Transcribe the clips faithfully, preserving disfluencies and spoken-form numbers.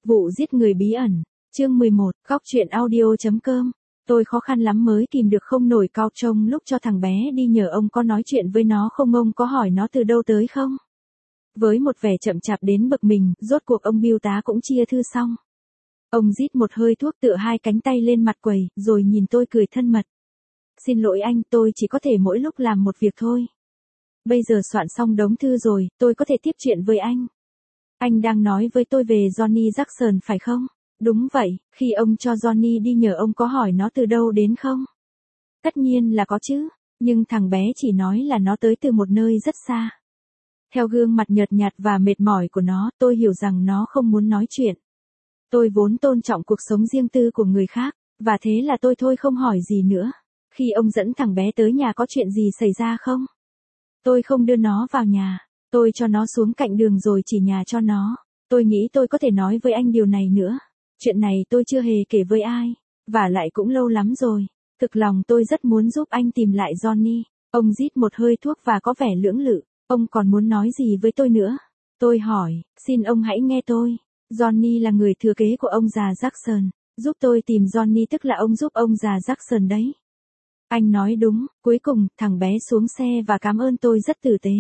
Vụ giết người bí ẩn, chương mười một, góc truyện audio chấm com. Tôi khó khăn lắm mới kìm được không nổi cau trông lúc cho thằng bé đi nhờ ông có nói chuyện với nó không, ông có hỏi nó từ đâu tới không? Với một vẻ chậm chạp đến bực mình, rốt cuộc ông bưu tá cũng chia thư xong. Ông rít một hơi thuốc tựa hai cánh tay lên mặt quầy, rồi nhìn tôi cười thân mật. Xin lỗi anh, tôi chỉ có thể mỗi lúc làm một việc thôi. Bây giờ soạn xong đống thư rồi, tôi có thể tiếp chuyện với anh. Anh đang nói với tôi về Johnny Jackson phải không? Đúng vậy, khi ông cho Johnny đi nhờ ông có hỏi nó từ đâu đến không? Tất nhiên là có chứ, nhưng thằng bé chỉ nói là nó tới từ một nơi rất xa. Theo gương mặt nhợt nhạt và mệt mỏi của nó, tôi hiểu rằng nó không muốn nói chuyện. Tôi vốn tôn trọng cuộc sống riêng tư của người khác, và thế là tôi thôi không hỏi gì nữa. Khi ông dẫn thằng bé tới nhà có chuyện gì xảy ra không? Tôi không đưa nó vào nhà. Tôi cho nó xuống cạnh đường rồi chỉ nhà cho nó. Tôi nghĩ tôi có thể nói với anh điều này nữa. Chuyện này tôi chưa hề kể với ai. Và lại cũng lâu lắm rồi. Thực lòng tôi rất muốn giúp anh tìm lại Johnny. Ông rít một hơi thuốc và có vẻ lưỡng lự. Ông còn muốn nói gì với tôi nữa? Tôi hỏi, xin ông hãy nghe tôi. Johnny là người thừa kế của ông già Jackson. Giúp tôi tìm Johnny tức là ông giúp ông già Jackson đấy. Anh nói đúng. Cuối cùng, thằng bé xuống xe và cảm ơn tôi rất tử tế.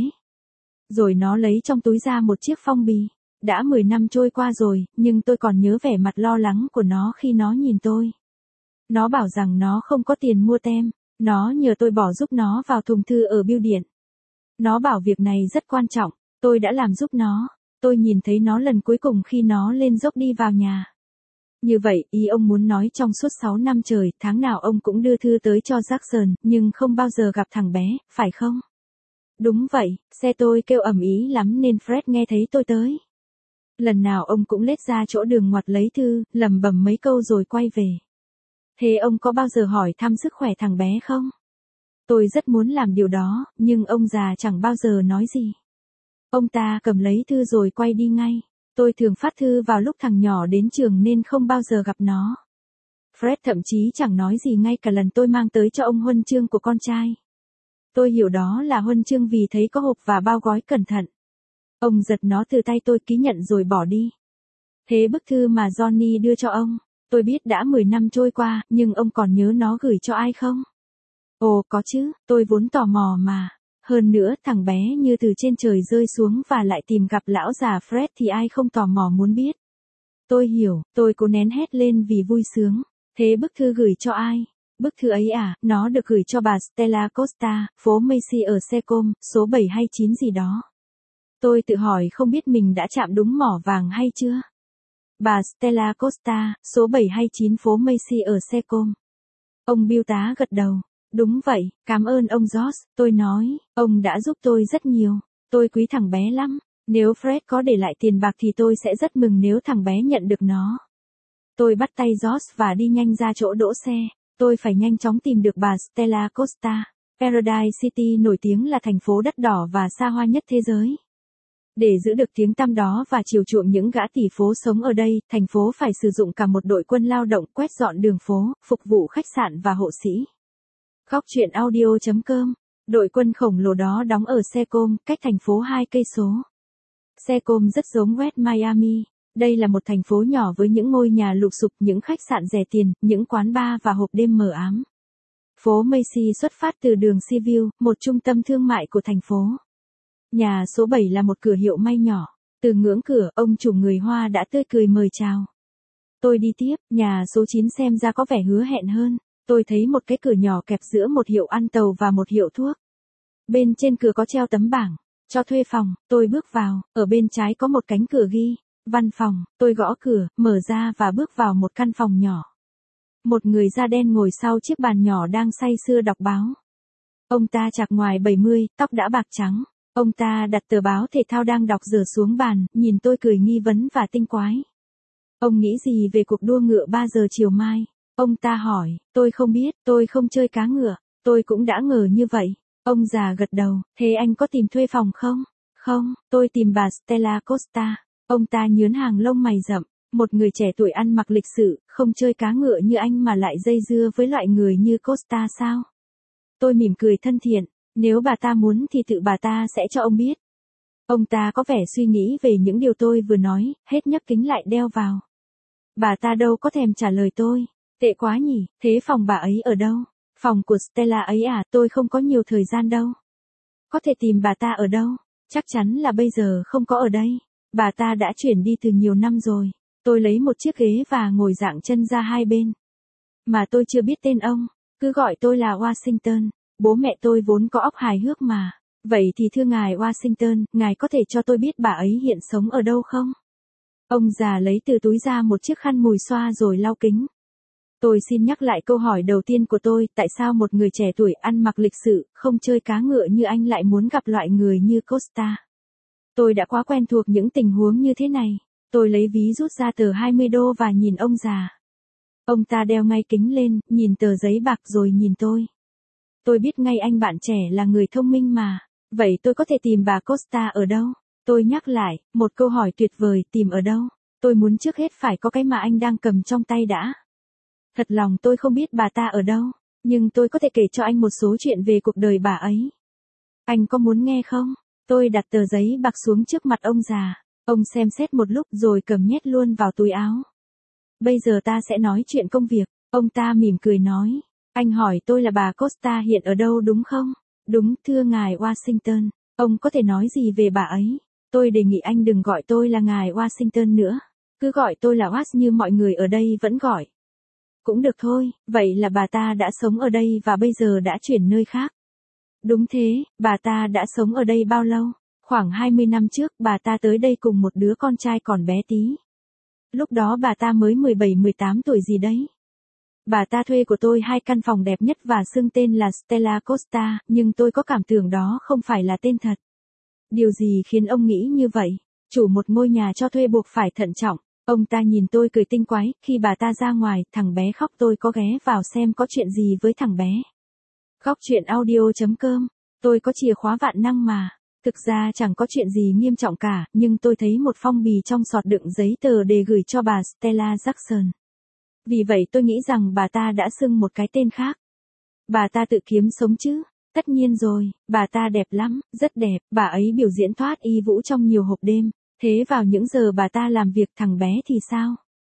Rồi nó lấy trong túi ra một chiếc phong bì. Đã mười năm trôi qua rồi, nhưng tôi còn nhớ vẻ mặt lo lắng của nó khi nó nhìn tôi. Nó bảo rằng nó không có tiền mua tem. Nó nhờ tôi bỏ giúp nó vào thùng thư ở bưu điện. Nó bảo việc này rất quan trọng. Tôi đã làm giúp nó. Tôi nhìn thấy nó lần cuối cùng khi nó lên dốc đi vào nhà. Như vậy, ý ông muốn nói trong suốt sáu năm trời, tháng nào ông cũng đưa thư tới cho Jackson, nhưng không bao giờ gặp thằng bé, phải không? Đúng vậy, xe tôi kêu ầm ĩ lắm nên Fred nghe thấy tôi tới. Lần nào ông cũng lết ra chỗ đường ngoặt lấy thư, lẩm bẩm mấy câu rồi quay về. Thế ông có bao giờ hỏi thăm sức khỏe thằng bé không? Tôi rất muốn làm điều đó, nhưng ông già chẳng bao giờ nói gì. Ông ta cầm lấy thư rồi quay đi ngay. Tôi thường phát thư vào lúc thằng nhỏ đến trường nên không bao giờ gặp nó. Fred thậm chí chẳng nói gì ngay cả lần tôi mang tới cho ông huân chương của con trai. Tôi hiểu đó là huân chương vì thấy có hộp và bao gói cẩn thận. Ông giật nó từ tay tôi ký nhận rồi bỏ đi. Thế bức thư mà Johnny đưa cho ông, tôi biết đã mười năm trôi qua, nhưng ông còn nhớ nó gửi cho ai không? Ồ có chứ, tôi vốn tò mò mà. Hơn nữa thằng bé như từ trên trời rơi xuống và lại tìm gặp lão già Fred thì ai không tò mò muốn biết. Tôi hiểu, tôi cố nén hét lên vì vui sướng. Thế bức thư gửi cho ai? Bức thư ấy à, nó được gửi cho bà Stella Costa, phố Macy ở Secom, số bảy hay chín gì đó. Tôi tự hỏi không biết mình đã chạm đúng mỏ vàng hay chưa? Bà Stella Costa, số bảy hay chín phố Macy ở Secom. Ông bưu tá gật đầu. Đúng vậy, cảm ơn ông George, tôi nói, ông đã giúp tôi rất nhiều. Tôi quý thằng bé lắm. Nếu Fred có để lại tiền bạc thì tôi sẽ rất mừng nếu thằng bé nhận được nó. Tôi bắt tay George và đi nhanh ra chỗ đỗ xe. Tôi phải nhanh chóng tìm được bà Stella Costa. Paradise City nổi tiếng là thành phố đắt đỏ và xa hoa nhất thế giới. Để giữ được tiếng tăm đó và chiều chuộng những gã tỷ phú sống ở đây, thành phố phải sử dụng cả một đội quân lao động quét dọn đường phố, phục vụ khách sạn và hộ sĩ. Góc truyện audio chấm com. Đội quân khổng lồ đó đóng ở Secom, cách thành phố hai cây số. Secom rất giống West Miami. Đây là một thành phố nhỏ với những ngôi nhà lụp xụp, những khách sạn rẻ tiền, những quán bar và hộp đêm mờ ám. Phố Macy xuất phát từ đường Seaview, một trung tâm thương mại của thành phố. Nhà số bảy là một cửa hiệu may nhỏ. Từ ngưỡng cửa, ông chủ người Hoa đã tươi cười mời chào. Tôi đi tiếp, nhà số chín xem ra có vẻ hứa hẹn hơn. Tôi thấy một cái cửa nhỏ kẹp giữa một hiệu ăn tàu và một hiệu thuốc. Bên trên cửa có treo tấm bảng, cho thuê phòng. Tôi bước vào, ở bên trái có một cánh cửa ghi, văn phòng. Tôi gõ cửa, mở ra và bước vào một căn phòng nhỏ. Một người da đen ngồi sau chiếc bàn nhỏ đang say sưa đọc báo. Ông ta chạc ngoài bảy mươi, tóc đã bạc trắng. Ông ta đặt tờ báo thể thao đang đọc dở xuống bàn, nhìn tôi cười nghi vấn và tinh quái. Ông nghĩ gì về cuộc đua ngựa ba giờ chiều mai? Ông ta hỏi, tôi không biết, tôi không chơi cá ngựa. Tôi cũng đã ngờ như vậy. Ông già gật đầu, thế anh có tìm thuê phòng không? Không, tôi tìm bà Stella Costa. Ông ta nhướn hàng lông mày rậm, một người trẻ tuổi ăn mặc lịch sự, không chơi cá ngựa như anh mà lại dây dưa với loại người như Costa sao? Tôi mỉm cười thân thiện, nếu bà ta muốn thì tự bà ta sẽ cho ông biết. Ông ta có vẻ suy nghĩ về những điều tôi vừa nói, hết nhấc kính lại đeo vào. Bà ta đâu có thèm trả lời tôi. Tệ quá nhỉ, thế phòng bà ấy ở đâu? Phòng của Stella ấy à, tôi không có nhiều thời gian đâu. Có thể tìm bà ta ở đâu? Chắc chắn là bây giờ không có ở đây. Bà ta đã chuyển đi từ nhiều năm rồi. Tôi lấy một chiếc ghế và ngồi dạng chân ra hai bên. Mà tôi chưa biết tên ông, cứ gọi tôi là Washington. Bố mẹ tôi vốn có óc hài hước mà. Vậy thì thưa ngài Washington, ngài có thể cho tôi biết bà ấy hiện sống ở đâu không? Ông già lấy từ túi ra một chiếc khăn mùi xoa rồi lau kính. Tôi xin nhắc lại câu hỏi đầu tiên của tôi, tại sao một người trẻ tuổi ăn mặc lịch sự, không chơi cá ngựa như anh lại muốn gặp loại người như Costa? Tôi đã quá quen thuộc những tình huống như thế này. Tôi lấy ví rút ra tờ hai mươi đô và nhìn ông già. Ông ta đeo ngay kính lên, nhìn tờ giấy bạc rồi nhìn tôi. Tôi biết ngay anh bạn trẻ là người thông minh mà. Vậy tôi có thể tìm bà Costa ở đâu? Tôi nhắc lại, một câu hỏi tuyệt vời, tìm ở đâu? Tôi muốn trước hết phải có cái mà anh đang cầm trong tay đã. Thật lòng tôi không biết bà ta ở đâu, nhưng tôi có thể kể cho anh một số chuyện về cuộc đời bà ấy. Anh có muốn nghe không? Tôi đặt tờ giấy bạc xuống trước mặt ông già. Ông xem xét một lúc rồi cầm nhét luôn vào túi áo. Bây giờ ta sẽ nói chuyện công việc. Ông ta mỉm cười nói. Anh hỏi tôi là bà Costa hiện ở đâu đúng không? Đúng, thưa ngài Washington. Ông có thể nói gì về bà ấy? Tôi đề nghị anh đừng gọi tôi là ngài Washington nữa. Cứ gọi tôi là Was như mọi người ở đây vẫn gọi. Cũng được thôi, vậy là bà ta đã sống ở đây và bây giờ đã chuyển nơi khác. Đúng thế, bà ta đã sống ở đây bao lâu? Khoảng hai mươi năm trước, bà ta tới đây cùng một đứa con trai còn bé tí. Lúc đó bà ta mới mười bảy mười tám tuổi gì đấy. Bà ta thuê của tôi hai căn phòng đẹp nhất và xưng tên là Stella Costa, nhưng tôi có cảm tưởng đó không phải là tên thật. Điều gì khiến ông nghĩ như vậy? Chủ một ngôi nhà cho thuê buộc phải thận trọng. Ông ta nhìn tôi cười tinh quái, khi bà ta ra ngoài, thằng bé khóc tôi có ghé vào xem có chuyện gì với thằng bé. Góc truyện audio chấm com, tôi có chìa khóa vạn năng mà. Thực ra chẳng có chuyện gì nghiêm trọng cả, nhưng tôi thấy một phong bì trong sọt đựng giấy tờ để gửi cho bà Stella Jackson. Vì vậy tôi nghĩ rằng bà ta đã xưng một cái tên khác. Bà ta tự kiếm sống chứ? Tất nhiên rồi, bà ta đẹp lắm, rất đẹp, bà ấy biểu diễn thoát y vũ trong nhiều hộp đêm. Thế vào những giờ bà ta làm việc thằng bé thì sao?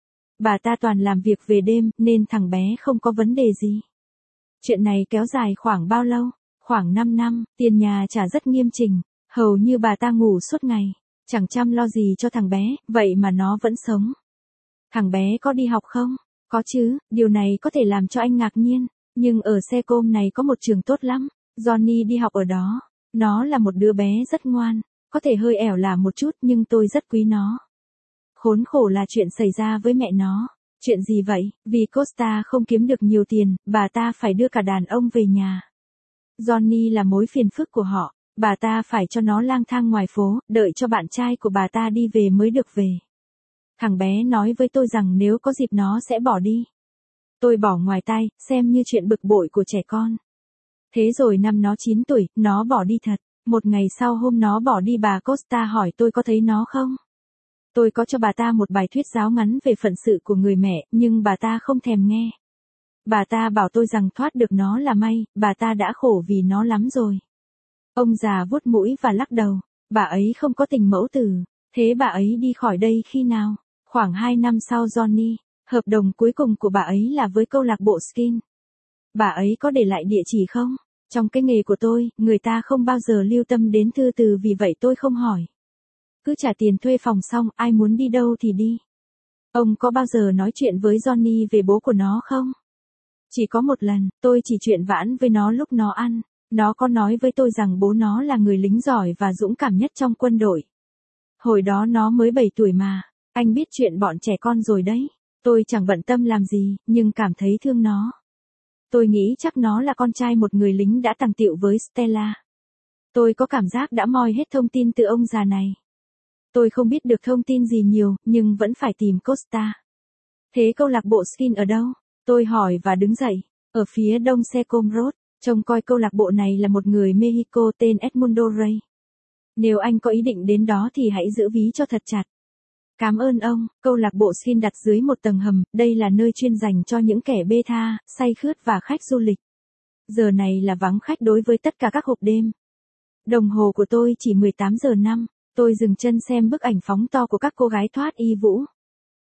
Bà ta toàn làm việc về đêm, nên thằng bé không có vấn đề gì. Chuyện này kéo dài khoảng bao lâu? Khoảng năm năm, tiền nhà trả rất nghiêm chỉnh, hầu như bà ta ngủ suốt ngày, chẳng chăm lo gì cho thằng bé, vậy mà nó vẫn sống. Thằng bé có đi học không? Có chứ, điều này có thể làm cho anh ngạc nhiên, nhưng ở Secom này có một trường tốt lắm, Johnny đi học ở đó. Nó là một đứa bé rất ngoan. Có thể hơi ẻo lả một chút nhưng tôi rất quý nó. Khốn khổ là chuyện xảy ra với mẹ nó. Chuyện gì vậy? Vì Costa không kiếm được nhiều tiền, bà ta phải đưa cả đàn ông về nhà. Johnny là mối phiền phức của họ, bà ta phải cho nó lang thang ngoài phố, đợi cho bạn trai của bà ta đi về mới được về. Thằng bé nói với tôi rằng nếu có dịp nó sẽ bỏ đi. Tôi bỏ ngoài tai, xem như chuyện bực bội của trẻ con. Thế rồi năm nó chín tuổi, nó bỏ đi thật. Một ngày sau hôm nó bỏ đi bà Costa hỏi tôi có thấy nó không? Tôi có cho bà ta một bài thuyết giáo ngắn về phận sự của người mẹ, nhưng bà ta không thèm nghe. Bà ta bảo tôi rằng thoát được nó là may, bà ta đã khổ vì nó lắm rồi. Ông già vuốt mũi và lắc đầu, bà ấy không có tình mẫu tử. Thế bà ấy đi khỏi đây khi nào? Khoảng hai năm sau Johnny, hợp đồng cuối cùng của bà ấy là với câu lạc bộ Skin. Bà ấy có để lại địa chỉ không? Trong cái nghề của tôi, người ta không bao giờ lưu tâm đến thư từ vì vậy tôi không hỏi. Cứ trả tiền thuê phòng xong, ai muốn đi đâu thì đi. Ông có bao giờ nói chuyện với Johnny về bố của nó không? Chỉ có một lần, tôi chỉ chuyện vãn với nó lúc nó ăn. Nó có nói với tôi rằng bố nó là người lính giỏi và dũng cảm nhất trong quân đội. Hồi đó nó mới bảy tuổi mà. Anh biết chuyện bọn trẻ con rồi đấy. Tôi chẳng bận tâm làm gì, nhưng cảm thấy thương nó. Tôi nghĩ chắc nó là con trai một người lính đã tàng tiệu với Stella. Tôi có cảm giác đã moi hết thông tin từ ông già này. Tôi không biết được thông tin gì nhiều, nhưng vẫn phải tìm Costa. Thế câu lạc bộ Skin ở đâu? Tôi hỏi và đứng dậy. Ở phía đông Secom Road, trông coi câu lạc bộ này là một người Mexico tên Edmundo Rey. Nếu anh có ý định đến đó thì hãy giữ ví cho thật chặt. Cảm ơn ông, câu lạc bộ Skin đặt dưới một tầng hầm, đây là nơi chuyên dành cho những kẻ bê tha, say khướt và khách du lịch. Giờ này là vắng khách đối với tất cả các hộp đêm. Đồng hồ của tôi chỉ mười tám giờ năm, tôi dừng chân xem bức ảnh phóng to của các cô gái thoát y vũ.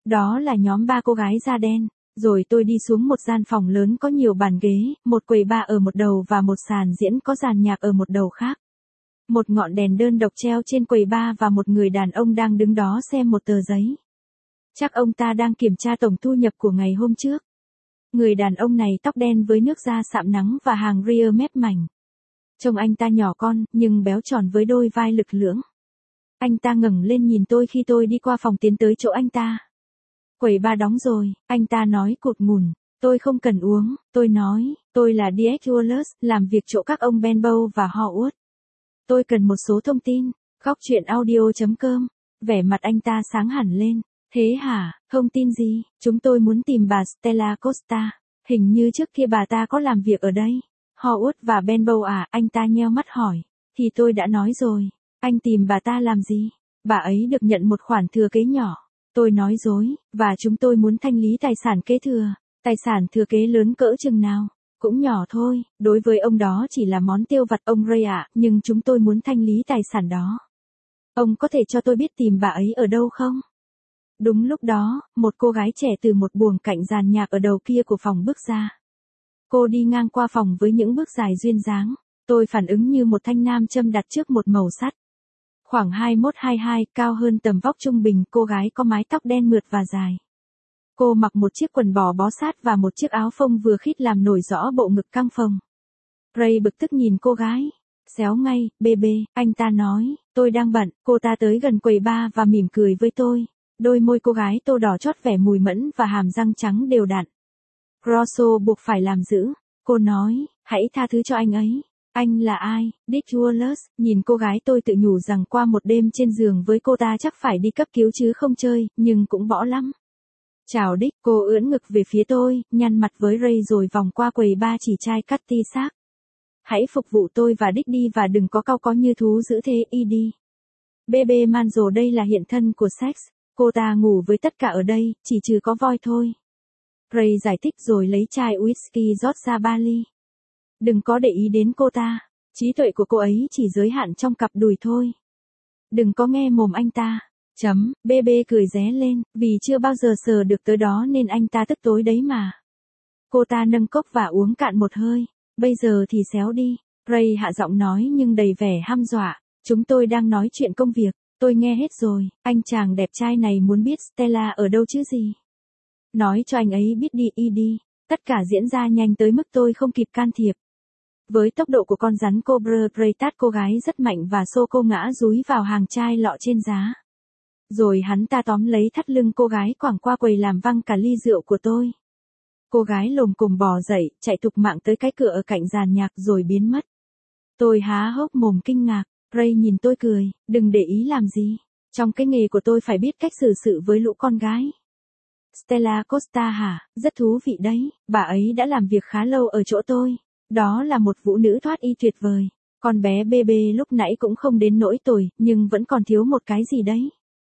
Đó là nhóm ba cô gái da đen. Rồi tôi đi xuống một gian phòng lớn có nhiều bàn ghế, một quầy bar ở một đầu và một sàn diễn có dàn nhạc ở một đầu khác. Một ngọn đèn đơn độc treo trên quầy bar và một người đàn ông đang đứng đó xem một tờ giấy. Chắc ông ta đang kiểm tra tổng thu nhập của ngày hôm trước. Người đàn ông này tóc đen với nước da sạm nắng và hàng ria mép mảnh. Trông anh ta nhỏ con, nhưng béo tròn với đôi vai lực lưỡng. Anh ta ngẩng lên nhìn tôi khi tôi đi qua phòng tiến tới chỗ anh ta. Quầy bar đóng rồi, anh ta nói cụt ngùn. Tôi không cần uống, tôi nói, tôi là đê ích Wallace, làm việc chỗ các ông Benbow và Howard. Tôi cần một số thông tin. Góc chuyện audio chấm com. Vẻ mặt anh ta sáng hẳn lên. Thế hả, thông tin gì? Chúng tôi muốn tìm bà Stella Costa. Hình như trước kia bà ta có làm việc ở đây. Howard và Benbow à, anh ta nheo mắt hỏi. Thì tôi đã nói rồi. Anh tìm bà ta làm gì? Bà ấy được nhận một khoản thừa kế nhỏ. Tôi nói dối, và chúng tôi muốn thanh lý tài sản kế thừa. Tài sản thừa kế lớn cỡ chừng nào? Cũng nhỏ thôi, đối với ông đó chỉ là món tiêu vặt ông Ray ạ, nhưng chúng tôi muốn thanh lý tài sản đó. Ông có thể cho tôi biết tìm bà ấy ở đâu không? Đúng lúc đó, một cô gái trẻ từ một buồng cạnh dàn nhạc ở đầu kia của phòng bước ra. Cô đi ngang qua phòng với những bước dài duyên dáng. Tôi phản ứng như một thanh nam châm đặt trước một mẩu sắt. Khoảng hai mốt hai hai, cao hơn tầm vóc trung bình, cô gái có mái tóc đen mượt và dài. Cô mặc một chiếc quần bò bó sát và một chiếc áo phông vừa khít làm nổi rõ bộ ngực căng phồng. Ray bực tức nhìn cô gái. Xéo ngay, bê bê, anh ta nói, tôi đang bận. Cô ta tới gần quầy bar và mỉm cười với tôi. Đôi môi cô gái tô đỏ chót vẻ mùi mẫn và hàm răng trắng đều đặn. Grosso buộc phải làm giữ. Cô nói, hãy tha thứ cho anh ấy. Anh là ai? Dick Wallace. Nhìn cô gái tôi tự nhủ rằng qua một đêm trên giường với cô ta chắc phải đi cấp cứu chứ không chơi, nhưng cũng bỏ lắm. Chào Dick, cô ưỡn ngực về phía tôi, nhăn mặt với Ray rồi vòng qua quầy bar chỉ chai cắt ti xác. Hãy phục vụ tôi và Dick đi và đừng có cau có như thú dữ thế, y đi. bê bê Manzo đây là hiện thân của sex. Cô ta ngủ với tất cả ở đây, chỉ trừ có voi thôi. Ray giải thích rồi lấy chai whisky rót ra ba ly. Đừng có để ý đến cô ta. Trí tuệ của cô ấy chỉ giới hạn trong cặp đùi thôi. Đừng có nghe mồm anh ta. Chấm, bê bê cười ré lên, vì chưa bao giờ sờ được tới đó nên anh ta tức tối đấy mà. Cô ta nâng cốc và uống cạn một hơi. Bây giờ thì xéo đi. Ray hạ giọng nói nhưng đầy vẻ hăm dọa. Chúng tôi đang nói chuyện công việc. Tôi nghe hết rồi, anh chàng đẹp trai này muốn biết Stella ở đâu chứ gì. Nói cho anh ấy biết đi, y đi. Tất cả diễn ra nhanh tới mức tôi không kịp can thiệp. Với tốc độ của con rắn Cobra, Ray tát cô gái rất mạnh và xô cô ngã dúi vào hàng chai lọ trên giá. Rồi hắn ta tóm lấy thắt lưng cô gái quẳng qua quầy làm văng cả ly rượu của tôi. Cô gái lồm cồm bò dậy, chạy thục mạng tới cái cửa ở cạnh dàn nhạc rồi biến mất. Tôi há hốc mồm kinh ngạc. Ray nhìn tôi cười, đừng để ý làm gì. Trong cái nghề của tôi phải biết cách xử sự với lũ con gái. Stella Costa hả, rất thú vị đấy, bà ấy đã làm việc khá lâu ở chỗ tôi. Đó là một vũ nữ thoát y tuyệt vời. Con bé bê bê lúc nãy cũng không đến nỗi tồi, nhưng vẫn còn thiếu một cái gì đấy.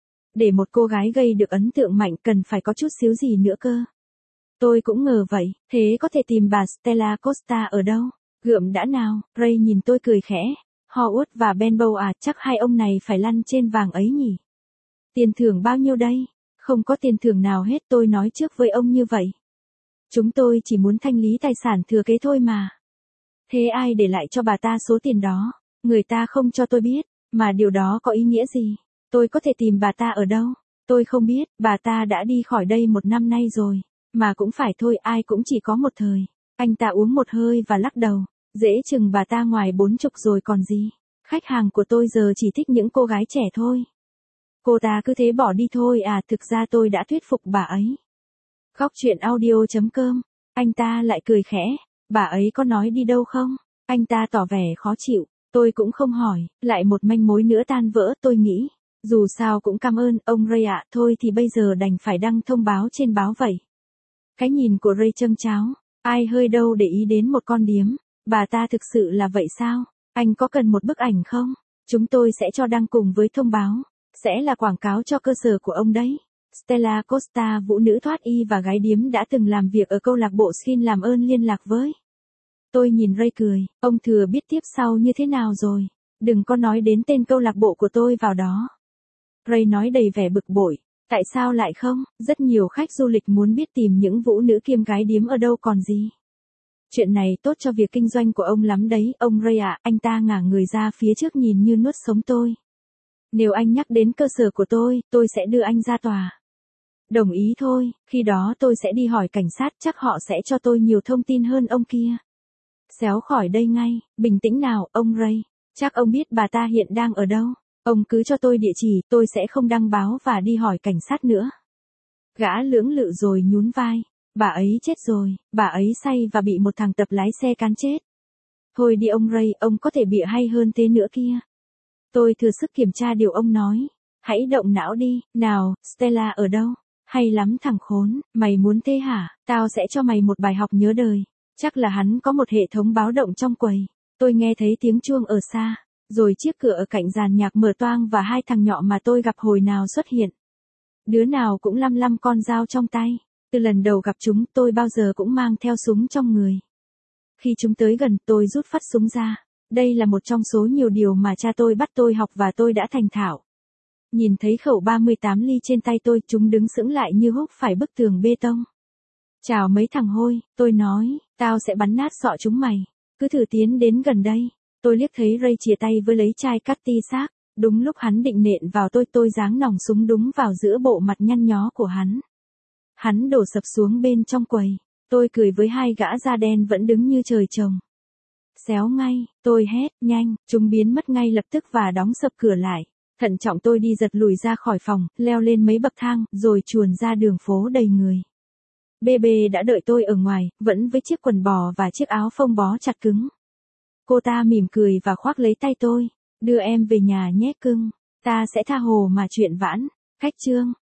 Để một cô gái gây được ấn tượng mạnh cần phải có chút xíu gì nữa cơ. Tôi cũng ngờ vậy, thế có thể tìm bà Stella Costa ở đâu? Gượm đã nào, Ray nhìn tôi cười khẽ. Howard và Benbow à, chắc hai ông này phải lăn trên vàng ấy nhỉ? Tiền thưởng bao nhiêu đây? Không có tiền thưởng nào hết, tôi nói trước với ông như vậy. Chúng tôi chỉ muốn thanh lý tài sản thừa kế thôi mà. Thế ai để lại cho bà ta số tiền đó? Người ta không cho tôi biết, mà điều đó có ý nghĩa gì? Tôi có thể tìm bà ta ở đâu? Tôi không biết, bà ta đã đi khỏi đây một năm nay rồi. Mà cũng phải thôi, ai cũng chỉ có một thời. Anh ta uống một hơi và lắc đầu. Dễ chừng bà ta ngoài bốn chục rồi còn gì. Khách hàng của tôi giờ chỉ thích những cô gái trẻ thôi. Cô ta cứ thế bỏ đi thôi à, thực ra tôi đã thuyết phục bà ấy. Góc chuyện audio chấm com. Anh ta lại cười khẽ. Bà ấy có nói đi đâu không? Anh ta tỏ vẻ khó chịu. Tôi cũng không hỏi. Lại một manh mối nữa tan vỡ, tôi nghĩ. Dù sao cũng cảm ơn ông Ray ạ, thôi thì bây giờ đành phải đăng thông báo trên báo vậy. Cái nhìn của Ray châm cháo. Ai hơi đâu để ý đến một con điếm. Bà ta thực sự là vậy sao? Anh có cần một bức ảnh không? Chúng tôi sẽ cho đăng cùng với thông báo. Sẽ là quảng cáo cho cơ sở của ông đấy. Stella Costa, vũ nữ thoát y và gái điếm đã từng làm việc ở câu lạc bộ Skin, làm ơn liên lạc với. Tôi nhìn Ray cười, ông thừa biết tiếp sau như thế nào rồi. Đừng có nói đến tên câu lạc bộ của tôi vào đó. Ray nói đầy vẻ bực bội. Tại sao lại không? Rất nhiều khách du lịch muốn biết tìm những vũ nữ kiêm gái điếm ở đâu còn gì. Chuyện này tốt cho việc kinh doanh của ông lắm đấy, ông Ray ạ, anh ta ngả người ra phía trước nhìn như nuốt sống tôi. Nếu anh nhắc đến cơ sở của tôi, tôi sẽ đưa anh ra tòa. Đồng ý thôi, khi đó tôi sẽ đi hỏi cảnh sát, chắc họ sẽ cho tôi nhiều thông tin hơn ông kia. Xéo khỏi đây ngay, bình tĩnh nào, ông Ray. Chắc ông biết bà ta hiện đang ở đâu. Ông cứ cho tôi địa chỉ, tôi sẽ không đăng báo và đi hỏi cảnh sát nữa. Gã lưỡng lự rồi nhún vai. Bà ấy chết rồi, bà ấy say và bị một thằng tập lái xe cán chết. Thôi đi ông Ray, ông có thể bịa hay hơn thế nữa kia. Tôi thừa sức kiểm tra điều ông nói. Hãy động não đi, nào, Stella ở đâu? Hay lắm thằng khốn, mày muốn thế hả? Tao sẽ cho mày một bài học nhớ đời. Chắc là hắn có một hệ thống báo động trong quầy. Tôi nghe thấy tiếng chuông ở xa, rồi chiếc cửa ở cạnh dàn nhạc mở toang và hai thằng nhỏ mà tôi gặp hồi nào xuất hiện. Đứa nào cũng lăm lăm con dao trong tay. Từ lần đầu gặp chúng, tôi bao giờ cũng mang theo súng trong người. Khi chúng tới gần, tôi rút phát súng ra. Đây là một trong số nhiều điều mà cha tôi bắt tôi học và tôi đã thành thạo. Nhìn thấy khẩu ba mươi tám ly trên tay tôi, chúng đứng sững lại như húc phải bức tường bê tông. Chào mấy thằng hôi, tôi nói, tao sẽ bắn nát sọ chúng mày. Cứ thử tiến đến gần đây. Tôi liếc thấy Ray chìa tay với lấy chai cắt ti xác. Đúng lúc hắn định nện vào tôi, tôi giáng nòng súng đúng vào giữa bộ mặt nhăn nhó của hắn. Hắn đổ sập xuống bên trong quầy. Tôi cười với hai gã da đen vẫn đứng như trời trồng. Xéo ngay, tôi hét, nhanh, chúng biến mất ngay lập tức và đóng sập cửa lại. Thận trọng tôi đi giật lùi ra khỏi phòng, leo lên mấy bậc thang, rồi chuồn ra đường phố đầy người. bê bê đã đợi tôi ở ngoài, vẫn với chiếc quần bò và chiếc áo phông bó chặt cứng. Cô ta mỉm cười và khoác lấy tay tôi. Đưa em về nhà nhé cưng. Ta sẽ tha hồ mà chuyện vãn. Khách trương.